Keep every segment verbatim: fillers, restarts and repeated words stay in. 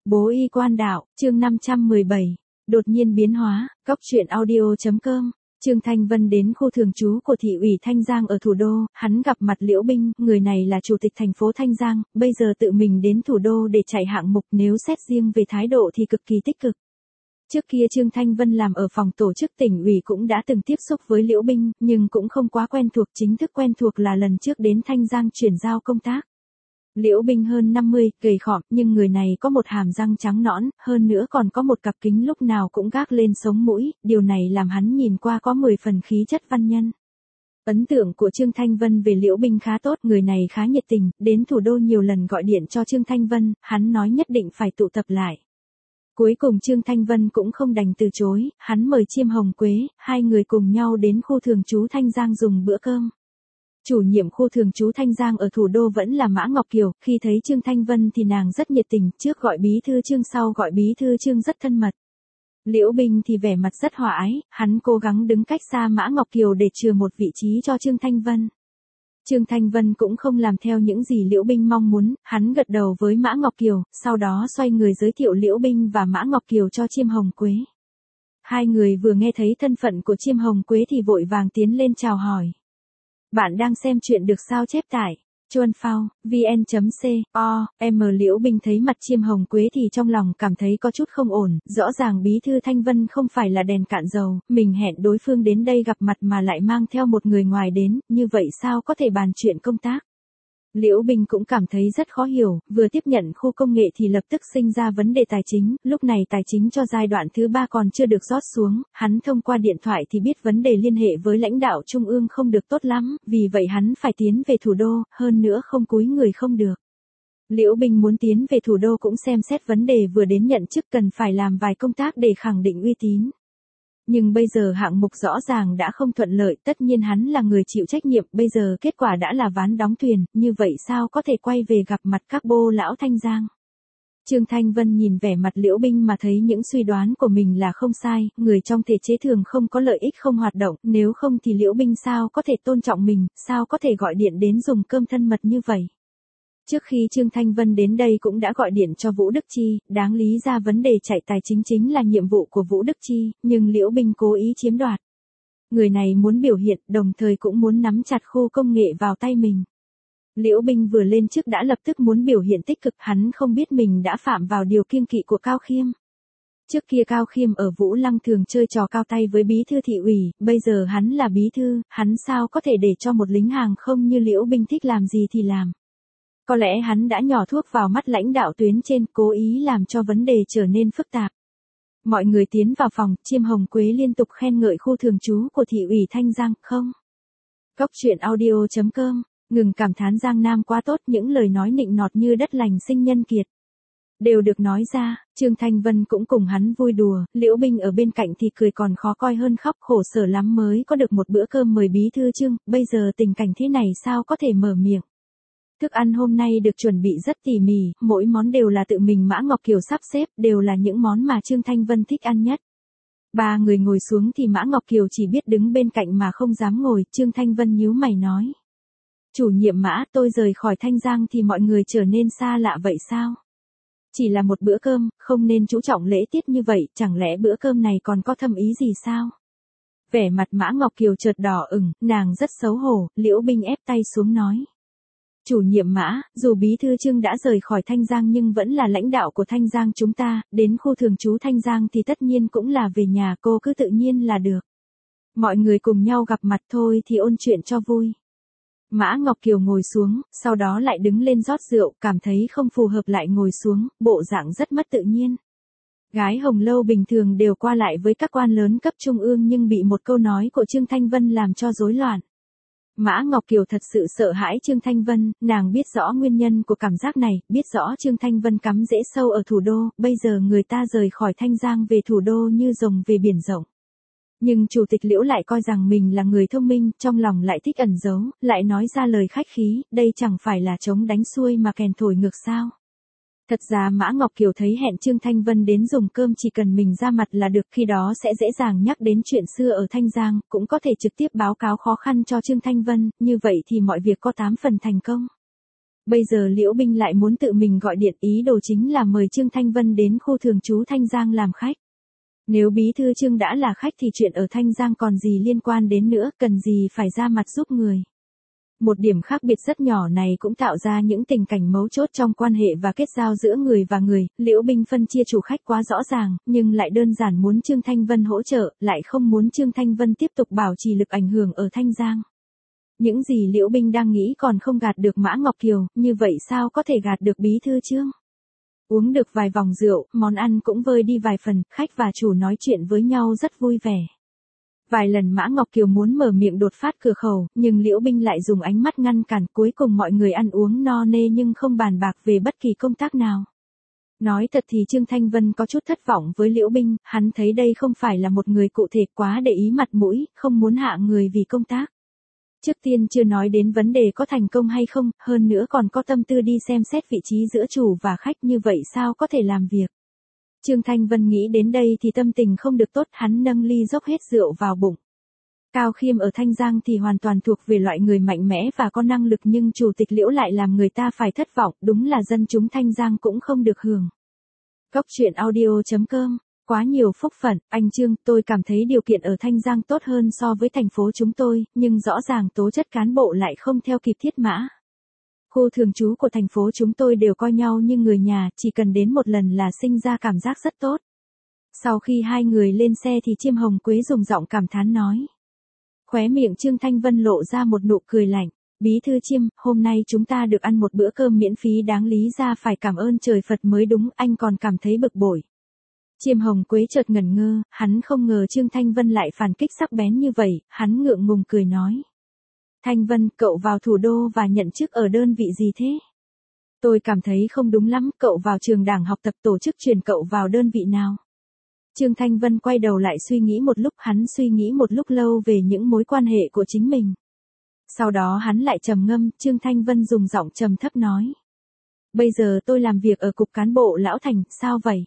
Bố y quan đạo, chương năm trăm mười bảy. Đột nhiên biến hóa, góc truyện audio chấm com. Trương Thanh Vân đến khu thường trú của thị ủy Thanh Giang ở thủ đô, hắn gặp mặt Liễu Binh, người này là chủ tịch thành phố Thanh Giang, bây giờ tự mình đến thủ đô để chạy hạng mục, nếu xét riêng về thái độ thì cực kỳ tích cực. Trước kia Trương Thanh Vân làm ở phòng tổ chức tỉnh ủy cũng đã từng tiếp xúc với Liễu Binh, nhưng cũng không quá quen thuộc, chính thức quen thuộc là lần trước đến Thanh Giang chuyển giao công tác. Liễu Binh hơn năm mươi, gầy khọm, nhưng người này có một hàm răng trắng nõn, hơn nữa còn có một cặp kính lúc nào cũng gác lên sống mũi, điều này làm hắn nhìn qua có mười phần khí chất văn nhân. Ấn tượng của Trương Thanh Vân về Liễu Binh khá tốt, người này khá nhiệt tình, đến thủ đô nhiều lần gọi điện cho Trương Thanh Vân, hắn nói nhất định phải tụ tập lại. Cuối cùng Trương Thanh Vân cũng không đành từ chối, hắn mời Chiêm Hồng Quế, hai người cùng nhau đến khu thường trú Thanh Giang dùng bữa cơm. Chủ nhiệm khu thường trú Thanh Giang ở thủ đô vẫn là Mã Ngọc Kiều, khi thấy Trương Thanh Vân thì nàng rất nhiệt tình, trước gọi bí thư Trương sau gọi bí thư Trương rất thân mật. Liễu Binh thì vẻ mặt rất hòa ái, hắn cố gắng đứng cách xa Mã Ngọc Kiều để chừa một vị trí cho Trương Thanh Vân. Trương Thanh Vân cũng không làm theo những gì Liễu Binh mong muốn, hắn gật đầu với Mã Ngọc Kiều, sau đó xoay người giới thiệu Liễu Binh và Mã Ngọc Kiều cho Chiêm Hồng Quế. Hai người vừa nghe thấy thân phận của Chiêm Hồng Quế thì vội vàng tiến lên chào hỏi. Bạn đang xem chuyện được sao chép tải, chuan phao, vn.co, em Liễu Binh thấy mặt Chiêm Hồng Quế thì trong lòng cảm thấy có chút không ổn, rõ ràng bí thư Thanh Vân không phải là đèn cạn dầu, mình hẹn đối phương đến đây gặp mặt mà lại mang theo một người ngoài đến, như vậy sao có thể bàn chuyện công tác. Liễu Binh cũng cảm thấy rất khó hiểu, vừa tiếp nhận khu công nghệ thì lập tức sinh ra vấn đề tài chính, lúc này tài chính cho giai đoạn thứ ba còn chưa được rót xuống, hắn thông qua điện thoại thì biết vấn đề liên hệ với lãnh đạo trung ương không được tốt lắm, vì vậy hắn phải tiến về thủ đô, hơn nữa không cúi người không được. Liễu Binh muốn tiến về thủ đô cũng xem xét vấn đề vừa đến nhận chức cần phải làm vài công tác để khẳng định uy tín. Nhưng bây giờ hạng mục rõ ràng đã không thuận lợi, tất nhiên hắn là người chịu trách nhiệm, bây giờ kết quả đã là ván đóng thuyền, như vậy sao có thể quay về gặp mặt các bô lão Thanh Giang. Trương Thanh Vân nhìn vẻ mặt Liễu Binh mà thấy những suy đoán của mình là không sai, người trong thể chế thường không có lợi ích không hoạt động, nếu không thì Liễu Binh sao có thể tôn trọng mình, sao có thể gọi điện đến dùng cơm thân mật như vậy. Trước khi Trương Thanh Vân đến đây cũng đã gọi điện cho Vũ Đức Chi, đáng lý ra vấn đề chạy tài chính chính là nhiệm vụ của Vũ Đức Chi, nhưng Liễu Binh cố ý chiếm đoạt. Người này muốn biểu hiện, đồng thời cũng muốn nắm chặt khu công nghệ vào tay mình. Liễu Binh vừa lên chức đã lập tức muốn biểu hiện tích cực, hắn không biết mình đã phạm vào điều kiêng kỵ của Cao Khiêm. Trước kia Cao Khiêm ở Vũ Lăng thường chơi trò cao tay với bí thư thị ủy, bây giờ hắn là bí thư, hắn sao có thể để cho một lính hàng không như Liễu Binh thích làm gì thì làm. Có lẽ hắn đã nhỏ thuốc vào mắt lãnh đạo tuyến trên, cố ý làm cho vấn đề trở nên phức tạp. Mọi người tiến vào phòng, Chiêm Hồng Quế liên tục khen ngợi khu thường trú của thị ủy Thanh Giang, không. Góc truyện audio chấm com, ngừng cảm thán Giang Nam quá tốt, những lời nói nịnh nọt như đất lành sinh nhân kiệt. Đều được nói ra, Trương Thanh Vân cũng cùng hắn vui đùa, Liễu Binh ở bên cạnh thì cười còn khó coi hơn khóc, khổ sở lắm mới có được một bữa cơm mời bí thư Trương, bây giờ tình cảnh thế này sao có thể mở miệng. Thức ăn hôm nay được chuẩn bị rất tỉ mỉ, mỗi món đều là tự mình Mã Ngọc Kiều sắp xếp, đều là những món mà Trương Thanh Vân thích ăn nhất. Ba người ngồi xuống thì Mã Ngọc Kiều chỉ biết đứng bên cạnh mà không dám ngồi, Trương Thanh Vân nhíu mày nói. Chủ nhiệm Mã, tôi rời khỏi Thanh Giang thì mọi người trở nên xa lạ vậy sao? Chỉ là một bữa cơm, không nên chú trọng lễ tiết như vậy, chẳng lẽ bữa cơm này còn có thâm ý gì sao? Vẻ mặt Mã Ngọc Kiều chợt đỏ ửng, nàng rất xấu hổ, Liễu Binh ép tay xuống nói. Chủ nhiệm Mã, dù bí thư Trương đã rời khỏi Thanh Giang nhưng vẫn là lãnh đạo của Thanh Giang chúng ta, đến khu thường trú Thanh Giang thì tất nhiên cũng là về nhà, cô cứ tự nhiên là được. Mọi người cùng nhau gặp mặt thôi thì ôn chuyện cho vui. Mã Ngọc Kiều ngồi xuống, sau đó lại đứng lên rót rượu, cảm thấy không phù hợp lại ngồi xuống, bộ dạng rất mất tự nhiên. Gái Hồng Lâu bình thường đều qua lại với các quan lớn cấp trung ương nhưng bị một câu nói của Trương Thanh Vân làm cho rối loạn. Mã Ngọc Kiều thật sự sợ hãi Trương Thanh Vân, nàng biết rõ nguyên nhân của cảm giác này, biết rõ Trương Thanh Vân cắm rễ sâu ở thủ đô, bây giờ người ta rời khỏi Thanh Giang về thủ đô như rồng về biển rộng. Nhưng chủ tịch Liễu lại coi rằng mình là người thông minh, trong lòng lại thích ẩn giấu, lại nói ra lời khách khí, đây chẳng phải là trống đánh xuôi mà kèn thổi ngược sao. Thật ra Mã Ngọc Kiều thấy hẹn Trương Thanh Vân đến dùng cơm chỉ cần mình ra mặt là được, khi đó sẽ dễ dàng nhắc đến chuyện xưa ở Thanh Giang, cũng có thể trực tiếp báo cáo khó khăn cho Trương Thanh Vân, như vậy thì mọi việc có tám phần thành công. Bây giờ Liễu Binh lại muốn tự mình gọi điện, ý đồ chính là mời Trương Thanh Vân đến khu thường trú Thanh Giang làm khách. Nếu bí thư Trương đã là khách thì chuyện ở Thanh Giang còn gì liên quan đến nữa, cần gì phải ra mặt giúp người. Một điểm khác biệt rất nhỏ này cũng tạo ra những tình cảnh mấu chốt trong quan hệ và kết giao giữa người và người. Liễu Binh phân chia chủ khách quá rõ ràng, nhưng lại đơn giản muốn Trương Thanh Vân hỗ trợ, lại không muốn Trương Thanh Vân tiếp tục bảo trì lực ảnh hưởng ở Thanh Giang. Những gì Liễu Binh đang nghĩ còn không gạt được Mã Ngọc Kiều, như vậy sao có thể gạt được bí thư Trương? Uống được vài vòng rượu, món ăn cũng vơi đi vài phần, khách và chủ nói chuyện với nhau rất vui vẻ. Vài lần Mã Ngọc Kiều muốn mở miệng đột phát cửa khẩu, nhưng Liễu Binh lại dùng ánh mắt ngăn cản, cuối cùng mọi người ăn uống no nê nhưng không bàn bạc về bất kỳ công tác nào. Nói thật thì Trương Thanh Vân có chút thất vọng với Liễu Binh, hắn thấy đây không phải là một người cụ thể quá để ý mặt mũi, không muốn hạ người vì công tác. Trước tiên chưa nói đến vấn đề có thành công hay không, hơn nữa còn có tâm tư đi xem xét vị trí giữa chủ và khách, như vậy sao có thể làm việc. Trương Thanh Vân nghĩ đến đây thì tâm tình không được tốt, hắn nâng ly dốc hết rượu vào bụng. Cao Khiêm ở Thanh Giang thì hoàn toàn thuộc về loại người mạnh mẽ và có năng lực, nhưng chủ tịch Liễu lại làm người ta phải thất vọng, đúng là dân chúng Thanh Giang cũng không được hưởng. Cốc truyện audio chấm com. Quá nhiều phúc phận, anh Trương, tôi cảm thấy điều kiện ở Thanh Giang tốt hơn so với thành phố chúng tôi, nhưng rõ ràng tố chất cán bộ lại không theo kịp Thiết Mã. Khu thường trú của thành phố chúng tôi đều coi nhau như người nhà, chỉ cần đến một lần là sinh ra cảm giác rất tốt. Sau khi hai người lên xe thì Chiêm Hồng Quế dùng giọng cảm thán nói. Khóe miệng Trương Thanh Vân lộ ra một nụ cười lạnh. Bí thư Chiêm, hôm nay chúng ta được ăn một bữa cơm miễn phí đáng lý ra phải cảm ơn trời Phật mới đúng, anh còn cảm thấy bực bội. Chiêm Hồng Quế chợt ngẩn ngơ, hắn không ngờ Trương Thanh Vân lại phản kích sắc bén như vậy, hắn ngượng ngùng cười nói. Thanh Vân, cậu vào thủ đô và nhận chức ở đơn vị gì thế? Tôi cảm thấy không đúng lắm, cậu vào trường đảng học tập, tổ chức truyền cậu vào đơn vị nào? Trương Thanh Vân quay đầu lại suy nghĩ một lúc, hắn suy nghĩ một lúc lâu về những mối quan hệ của chính mình. Sau đó hắn lại trầm ngâm, Trương Thanh Vân dùng giọng trầm thấp nói. Bây giờ tôi làm việc ở cục cán bộ Lão Thành, sao vậy?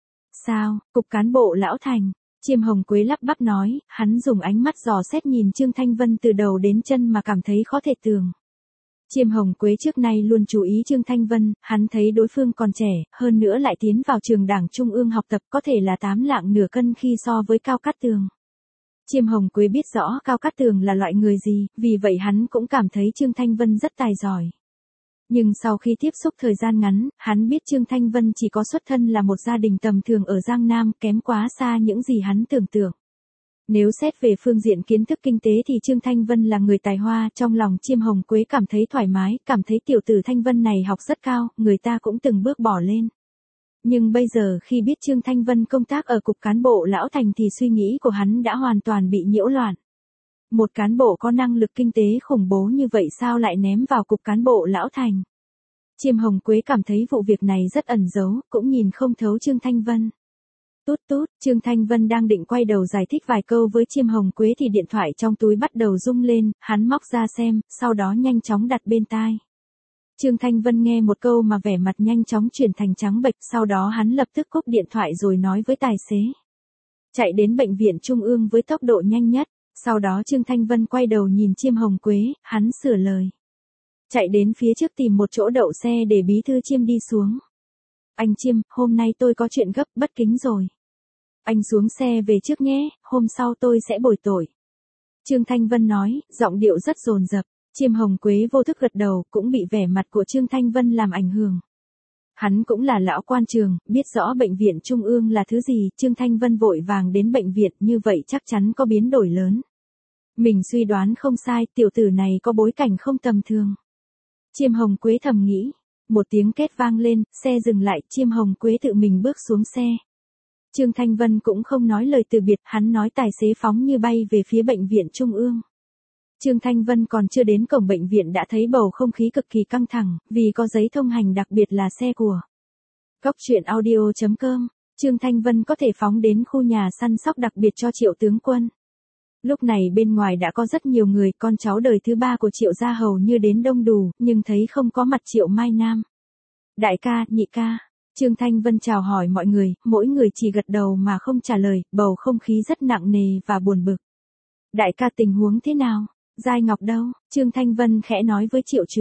Sao, cục cán bộ Lão Thành? Chiêm Hồng Quế lắp bắp nói, hắn dùng ánh mắt dò xét nhìn Trương Thanh Vân từ đầu đến chân mà cảm thấy khó thể tưởng. Chiêm Hồng Quế trước nay luôn chú ý Trương Thanh Vân, hắn thấy đối phương còn trẻ, hơn nữa lại tiến vào trường đảng trung ương học tập, có thể là tám lạng nửa cân khi so với Cao Cát Tường. Chiêm Hồng Quế biết rõ Cao Cát Tường là loại người gì, vì vậy hắn cũng cảm thấy Trương Thanh Vân rất tài giỏi. Nhưng sau khi tiếp xúc thời gian ngắn, hắn biết Trương Thanh Vân chỉ có xuất thân là một gia đình tầm thường ở Giang Nam, kém quá xa những gì hắn tưởng tượng. Nếu xét về phương diện kiến thức kinh tế thì Trương Thanh Vân là người tài hoa, trong lòng Chiêm Hồng Quế cảm thấy thoải mái, cảm thấy tiểu tử Thanh Vân này học rất cao, người ta cũng từng bước bỏ lên. Nhưng bây giờ khi biết Trương Thanh Vân công tác ở cục cán bộ Lão Thành thì suy nghĩ của hắn đã hoàn toàn bị nhiễu loạn. Một cán bộ có năng lực kinh tế khủng bố như vậy sao lại ném vào cục cán bộ Lão Thành? Chiêm Hồng Quế cảm thấy vụ việc này rất ẩn giấu, cũng nhìn không thấu Trương Thanh Vân. Tút tút, Trương Thanh Vân đang định quay đầu giải thích vài câu với Chiêm Hồng Quế thì điện thoại trong túi bắt đầu rung lên, hắn móc ra xem, sau đó nhanh chóng đặt bên tai. Trương Thanh Vân nghe một câu mà vẻ mặt nhanh chóng chuyển thành trắng bệch, sau đó hắn lập tức cúp điện thoại rồi nói với tài xế. Chạy đến bệnh viện Trung ương với tốc độ nhanh nhất, sau đó Trương Thanh Vân quay đầu nhìn Chiêm Hồng Quế, hắn sửa lời. Chạy đến phía trước tìm một chỗ đậu xe để bí thư Chiêm đi xuống. Anh Chiêm, hôm nay tôi có chuyện gấp, bất kính rồi. Anh xuống xe về trước nhé, hôm sau tôi sẽ bồi tội. Trương Thanh Vân nói, giọng điệu rất dồn dập. Chiêm Hồng Quế vô thức gật đầu, cũng bị vẻ mặt của Trương Thanh Vân làm ảnh hưởng. Hắn cũng là lão quan trường, biết rõ bệnh viện Trung ương là thứ gì, Trương Thanh Vân vội vàng đến bệnh viện, như vậy chắc chắn có biến đổi lớn. Mình suy đoán không sai, tiểu tử này có bối cảnh không tầm thường. Chiêm Hồng Quế thầm nghĩ, một tiếng két vang lên, xe dừng lại, Chiêm Hồng Quế tự mình bước xuống xe. Trương Thanh Vân cũng không nói lời từ biệt, hắn nói tài xế phóng như bay về phía bệnh viện Trung ương. Trương Thanh Vân còn chưa đến cổng bệnh viện đã thấy bầu không khí cực kỳ căng thẳng, vì có giấy thông hành đặc biệt là xe của Cốc truyện audio chấm com. Trương Thanh Vân có thể phóng đến khu nhà săn sóc đặc biệt cho Triệu tướng quân. Lúc này bên ngoài đã có rất nhiều người, con cháu đời thứ ba của Triệu gia hầu như đến đông đủ, nhưng thấy không có mặt Triệu Mai Nam. Đại ca, nhị ca. Trương Thanh Vân chào hỏi mọi người, mỗi người chỉ gật đầu mà không trả lời, bầu không khí rất nặng nề và buồn bực. Đại ca tình huống thế nào? Giai Ngọc đâu? Trương Thanh Vân khẽ nói với Triệu Truyền.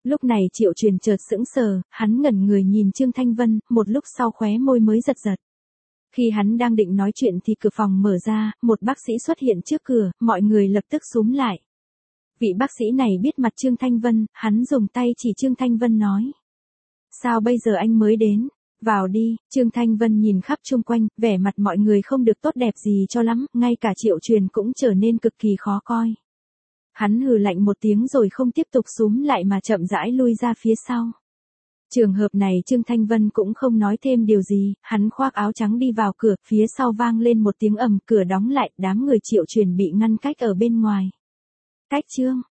Lúc này Triệu Truyền chợt sững sờ, hắn ngẩn người nhìn Trương Thanh Vân, một lúc sau khóe môi mới giật giật. Khi hắn đang định nói chuyện thì cửa phòng mở ra, một bác sĩ xuất hiện trước cửa, mọi người lập tức xúm lại. Vị bác sĩ này biết mặt Trương Thanh Vân, hắn dùng tay chỉ Trương Thanh Vân nói. Sao bây giờ anh mới đến? Vào đi, Trương Thanh Vân nhìn khắp chung quanh, vẻ mặt mọi người không được tốt đẹp gì cho lắm, ngay cả Triệu Truyền cũng trở nên cực kỳ khó coi. Hắn hừ lạnh một tiếng rồi không tiếp tục xúm lại mà chậm rãi lui ra phía sau. Trường hợp này Trương Thanh Vân cũng không nói thêm điều gì, hắn khoác áo trắng đi vào cửa, phía sau vang lên một tiếng ầm, cửa đóng lại, đám người Triệu Truyền bị ngăn cách ở bên ngoài. Cách Trương